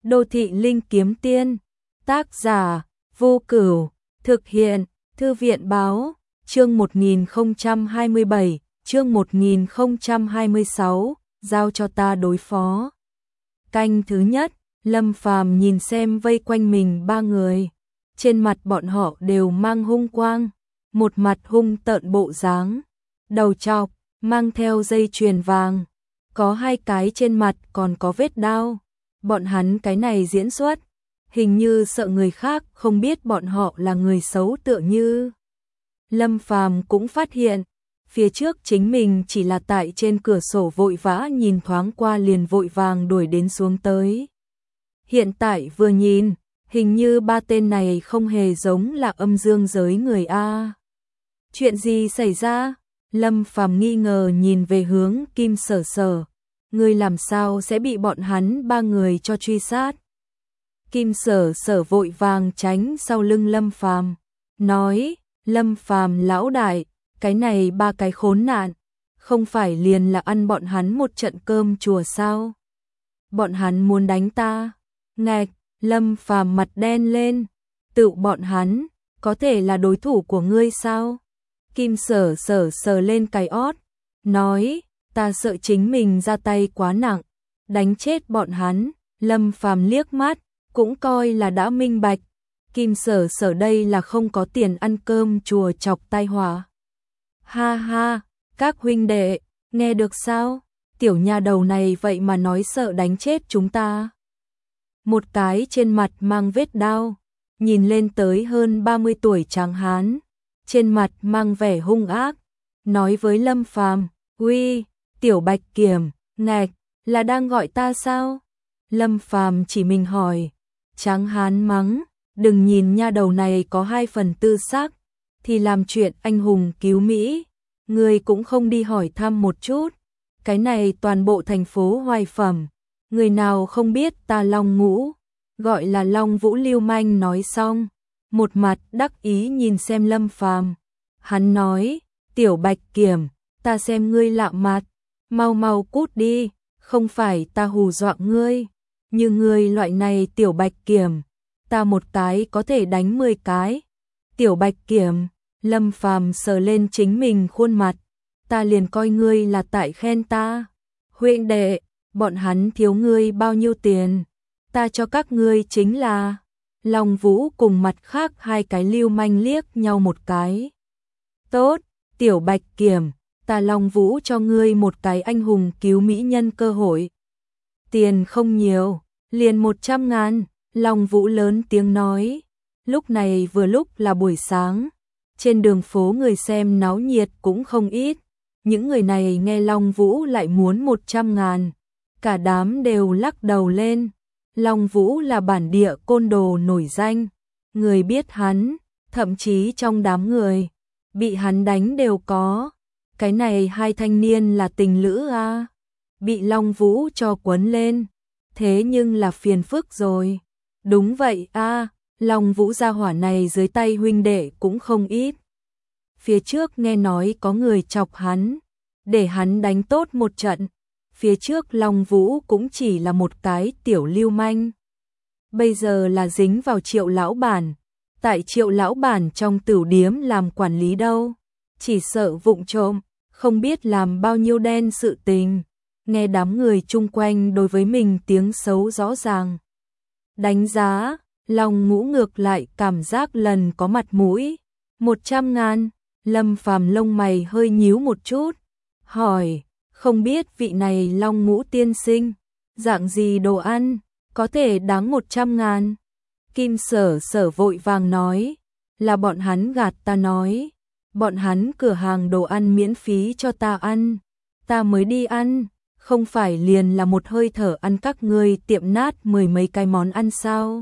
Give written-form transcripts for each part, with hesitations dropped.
Đô thị linh kiếm tiên. Tác giả Vô Cửu. Thực hiện Thư viện báo. Chương 1027, chương 1026, giao cho ta đối phó. Canh thứ nhất, Lâm Phàm nhìn xem vây quanh mình ba người. Trên mặt bọn họ đều mang hung quang, một mặt hung tợn bộ dáng, đầu trọc, mang theo dây chuyền vàng, có hai cái trên mặt còn có vết đao. Bọn hắn cái này diễn xuất, hình như sợ người khác không biết bọn họ là người xấu tựa như. Lâm Phàm cũng phát hiện, phía trước chính mình chỉ là tại trên cửa sổ vội vã nhìn thoáng qua liền vội vàng đuổi đến xuống tới. Hiện tại vừa nhìn, hình như ba tên này không hề giống là âm dương giới người A. Chuyện gì xảy ra? Lâm Phàm nghi ngờ nhìn về hướng Kim Sở Sở. Người làm sao sẽ bị bọn hắn ba người cho truy sát? Kim Sở Sở vội vàng tránh sau lưng Lâm Phàm, nói: Lâm Phàm lão đại, cái này ba cái khốn nạn, không phải liền là ăn bọn hắn một trận cơm chùa sao? Bọn hắn muốn đánh ta. Ngạch, Lâm Phàm mặt đen lên, tự bọn hắn có thể là đối thủ của ngươi sao? Kim Sở Sở sờ lên cái ót, nói: ta sợ chính mình ra tay quá nặng, đánh chết bọn hắn. Lâm Phàm liếc mắt, cũng coi là đã minh bạch, Kim Sở Sở đây là không có tiền ăn cơm chùa chọc tai họa. Ha ha, các huynh đệ, nghe được sao? Tiểu nha đầu này vậy mà nói sợ đánh chết chúng ta. Một cái trên mặt mang vết đao, nhìn lên tới hơn 30 tuổi tráng hán, trên mặt mang vẻ hung ác, nói với Lâm Phàm: "Uy, Tiểu Bạch Kiểm, ngạch, là đang gọi ta sao?" Lâm Phàm chỉ mình hỏi. Tráng hán mắng: "Đừng nhìn nha đầu này có 2 phần tư xác, thì làm chuyện anh hùng cứu Mỹ, người cũng không đi hỏi thăm một chút. Cái này toàn bộ thành phố hoài phẩm, người nào không biết ta Long Ngũ, gọi là Long Vũ lưu manh." Nói xong, một mặt đắc ý nhìn xem Lâm Phàm. Hắn nói: "Tiểu Bạch Kiểm, ta xem ngươi lạ mặt, mau mau cút đi, không phải ta hù dọa ngươi. Như ngươi loại này Tiểu Bạch Kiểm, ta một cái có thể đánh 10 cái." Tiểu Bạch Kiểm, Lâm Phàm sờ lên chính mình khuôn mặt, ta liền coi ngươi là tại khen ta. Huynh đệ, bọn hắn thiếu ngươi bao nhiêu tiền, ta cho các ngươi chính là. Long Vũ cùng mặt khác hai cái lưu manh liếc nhau một cái. Tốt, Tiểu Bạch Kiểm, ta Long Vũ cho ngươi một cái anh hùng cứu mỹ nhân cơ hội. Tiền không nhiều, liền 100.000, Long Vũ lớn tiếng nói. Lúc này vừa lúc là buổi sáng, trên đường phố người xem náo nhiệt cũng không ít. Những người này nghe Long Vũ lại muốn 100.000, cả đám đều lắc đầu lên. Long Vũ là bản địa côn đồ nổi danh, người biết hắn, thậm chí trong đám người bị hắn đánh đều có. Cái này hai thanh niên là tình lữ a, bị Long Vũ cho quấn lên, thế nhưng là phiền phức rồi. Đúng vậy a, Long Vũ gia hỏa này dưới tay huynh đệ cũng không ít. Phía trước nghe nói có người chọc hắn, để hắn đánh tốt một trận. Phía trước Long Vũ cũng chỉ là một cái tiểu lưu manh, bây giờ là dính vào Triệu lão bản, tại Triệu lão bản trong tửu điếm làm quản lý đâu, chỉ sợ vụng trộm, không biết làm bao nhiêu đen sự tình. Nghe đám người chung quanh đối với mình tiếng xấu rõ ràng đánh giá, Long Ngũ ngược lại cảm giác lần có mặt mũi. 100.000, Lâm Phàm lông mày hơi nhíu một chút, hỏi: không biết vị này Long Ngũ tiên sinh, dạng gì đồ ăn, có thể đáng 100.000? Kim Sở Sở vội vàng nói: là bọn hắn gạt ta nói, bọn hắn cửa hàng đồ ăn miễn phí cho ta ăn, ta mới đi ăn, không phải liền là một hơi thở ăn các ngươi tiệm nát 10 mấy cái món ăn sao?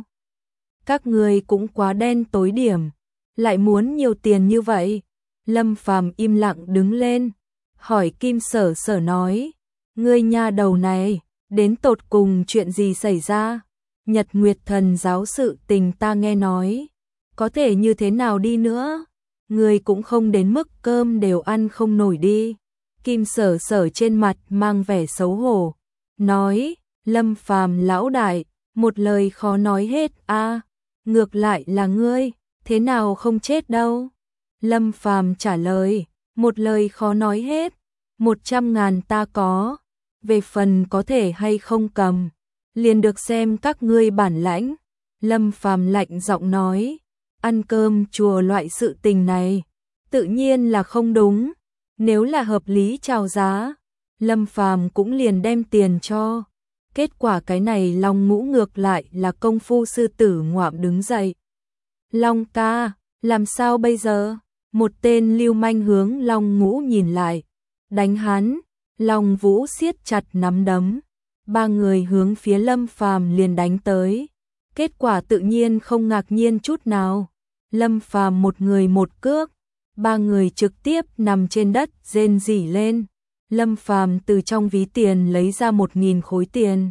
Các ngươi cũng quá đen tối điểm, lại muốn nhiều tiền như vậy. Lâm Phàm im lặng đứng lên, hỏi Kim Sở Sở nói: ngươi nha đầu này, đến tột cùng chuyện gì xảy ra? Nhật Nguyệt Thần giáo sự tình ta nghe nói, có thể như thế nào đi nữa, ngươi cũng không đến mức cơm đều ăn không nổi đi. Kim Sở Sở trên mặt mang vẻ xấu hổ, nói: Lâm Phàm lão đại, một lời khó nói hết a. Ngược lại là ngươi, thế nào không chết đâu? Lâm Phàm trả lời, một lời khó nói hết, 100.000 ta có, về phần có thể hay không cầm, liền được xem các ngươi bản lãnh. Lâm Phàm lạnh giọng nói, ăn cơm chùa loại sự tình này, tự nhiên là không đúng, nếu là hợp lý chào giá, Lâm Phàm cũng liền đem tiền cho. Kết quả cái này Long Ngũ ngược lại là công phu sư tử ngoạm đứng dậy. Long ca, làm sao bây giờ? Một tên lưu manh hướng Long Ngũ nhìn lại, đánh hắn. Long Vũ siết chặt nắm đấm, ba người hướng phía Lâm Phàm liền đánh tới. Kết quả tự nhiên không ngạc nhiên chút nào. Lâm Phàm một người một cước, ba người trực tiếp nằm trên đất rên rỉ lên. Lâm Phàm từ trong ví tiền lấy ra 1.000 khối tiền,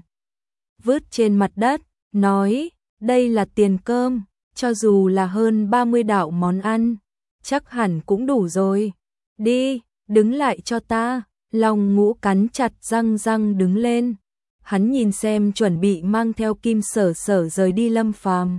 vứt trên mặt đất, nói, đây là tiền cơm, cho dù là hơn 30 đạo món ăn, chắc hẳn cũng đủ rồi. Đi, đứng lại cho ta. Long Ngũ cắn chặt răng đứng lên. Hắn nhìn xem chuẩn bị mang theo Kim Sở Sở rời đi Lâm Phàm.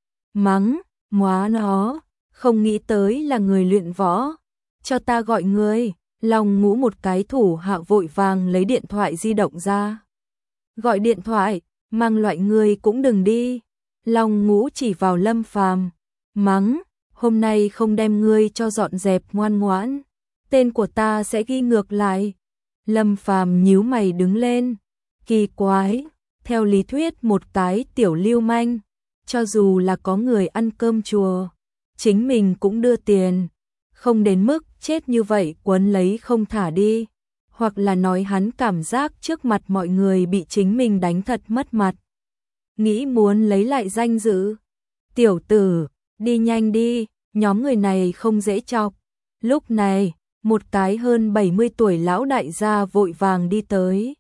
Mắng, móa nó, không nghĩ tới là người luyện võ. Cho ta gọi người. Long Ngũ một cái thủ hạ vội vàng lấy điện thoại di động ra. Gọi điện thoại, mang loại người cũng đừng đi. Long Ngũ chỉ vào Lâm Phàm, mắng, hôm nay không đem ngươi cho dọn dẹp ngoan ngoãn, tên của ta sẽ ghi ngược lại. Lâm Phàm nhíu mày đứng lên, kỳ quái, theo lý thuyết một cái tiểu lưu manh, cho dù là có người ăn cơm chùa, chính mình cũng đưa tiền, không đến mức chết như vậy quấn lấy không thả đi, hoặc là nói hắn cảm giác trước mặt mọi người bị chính mình đánh thật mất mặt. Nghĩ muốn lấy lại danh dự. Tiểu tử, đi nhanh đi, nhóm người này không dễ chọc. Lúc này, một cái hơn 70 tuổi lão đại gia vội vàng đi tới.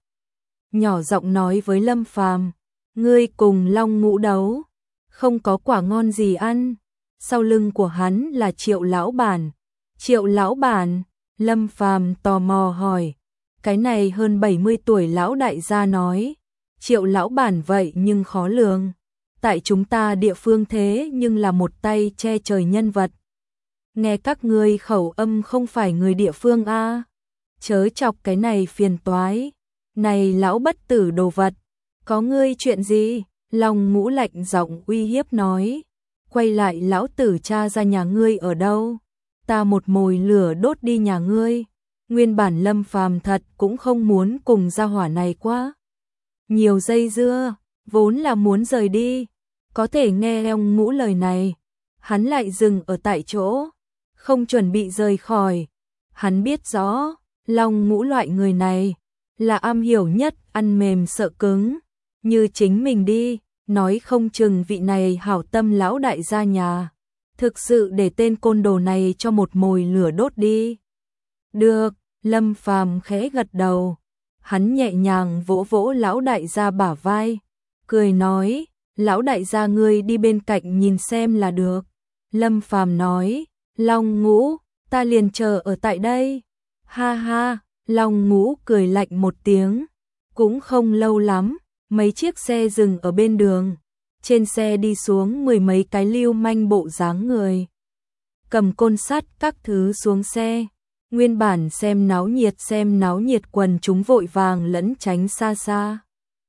Nhỏ giọng nói với Lâm Phàm, ngươi cùng Long Ngũ đấu, không có quả ngon gì ăn. Sau lưng của hắn là Triệu lão bản. Triệu lão bản, Lâm Phàm tò mò hỏi. Cái này hơn 70 tuổi lão đại gia nói, Triệu lão bản vậy nhưng khó lường. Tại chúng ta địa phương thế nhưng là một tay che trời nhân vật. Nghe các ngươi khẩu âm không phải người địa phương a, chớ chọc cái này phiền toái. Này lão bất tử đồ vật, có ngươi chuyện gì? Long Ngũ lạnh giọng uy hiếp nói. Quay lại lão tử cha ra nhà ngươi ở đâu? Ta một mồi lửa đốt đi nhà ngươi. Nguyên bản Lâm Phàm thật cũng không muốn cùng gia hỏa này quá nhiều dây dưa, vốn là muốn rời đi. Có thể nghe Long Ngũ lời này, hắn lại dừng ở tại chỗ, không chuẩn bị rời khỏi. Hắn biết rõ, Long Ngũ loại người này là am hiểu nhất ăn mềm sợ cứng. Như chính mình đi, nói không chừng vị này hảo tâm lão đại gia nhà, thực sự để tên côn đồ này cho một mồi lửa đốt đi. Được, Lâm Phàm khẽ gật đầu. Hắn nhẹ nhàng vỗ vỗ lão đại gia bả vai, cười nói, lão đại gia ngươi đi bên cạnh nhìn xem là được. Lâm Phàm nói, Long Ngũ, ta liền chờ ở tại đây. Ha ha, Long Ngũ cười lạnh một tiếng. Cũng không lâu lắm, mấy chiếc xe dừng ở bên đường. Trên xe đi xuống 10 mấy cái lưu manh bộ dáng người, cầm côn sắt các thứ xuống xe. Nguyên bản xem náo nhiệt quần chúng vội vàng lẫn tránh xa xa.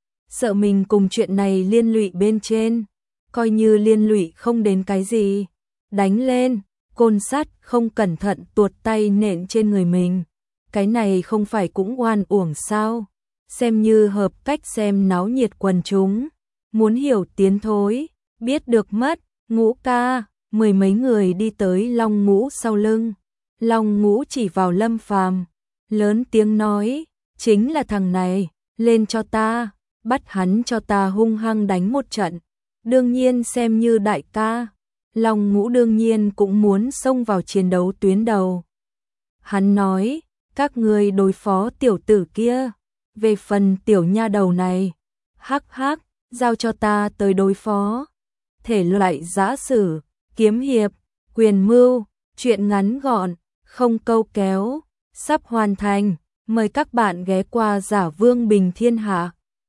Sợ mình cùng chuyện này liên lụy bên trên, coi như liên lụy không đến cái gì. Đánh lên, côn sắt không cẩn thận tuột tay nện trên người mình. Cái này không phải cũng oan uổng sao? Xem như hợp cách xem náo nhiệt quần chúng. Muốn hiểu tiến thối, biết được mất. Ngũ ca, 10 mấy người đi tới Long Ngũ sau lưng. Long Ngũ chỉ vào Lâm Phàm, lớn tiếng nói, chính là thằng này, lên cho ta, bắt hắn cho ta hung hăng đánh một trận. Đương nhiên xem như đại ca, Long Ngũ đương nhiên cũng muốn xông vào chiến đấu tuyến đầu. Hắn nói, các ngươi đối phó tiểu tử kia, về phần tiểu nha đầu này, hắc hắc, giao cho ta tới đối phó. Thể loại giã sử, kiếm hiệp, quyền mưu, truyện ngắn gọn, không câu kéo, sắp hoàn thành. Mời các bạn ghé qua Giả Vương Bình Thiên Hạ.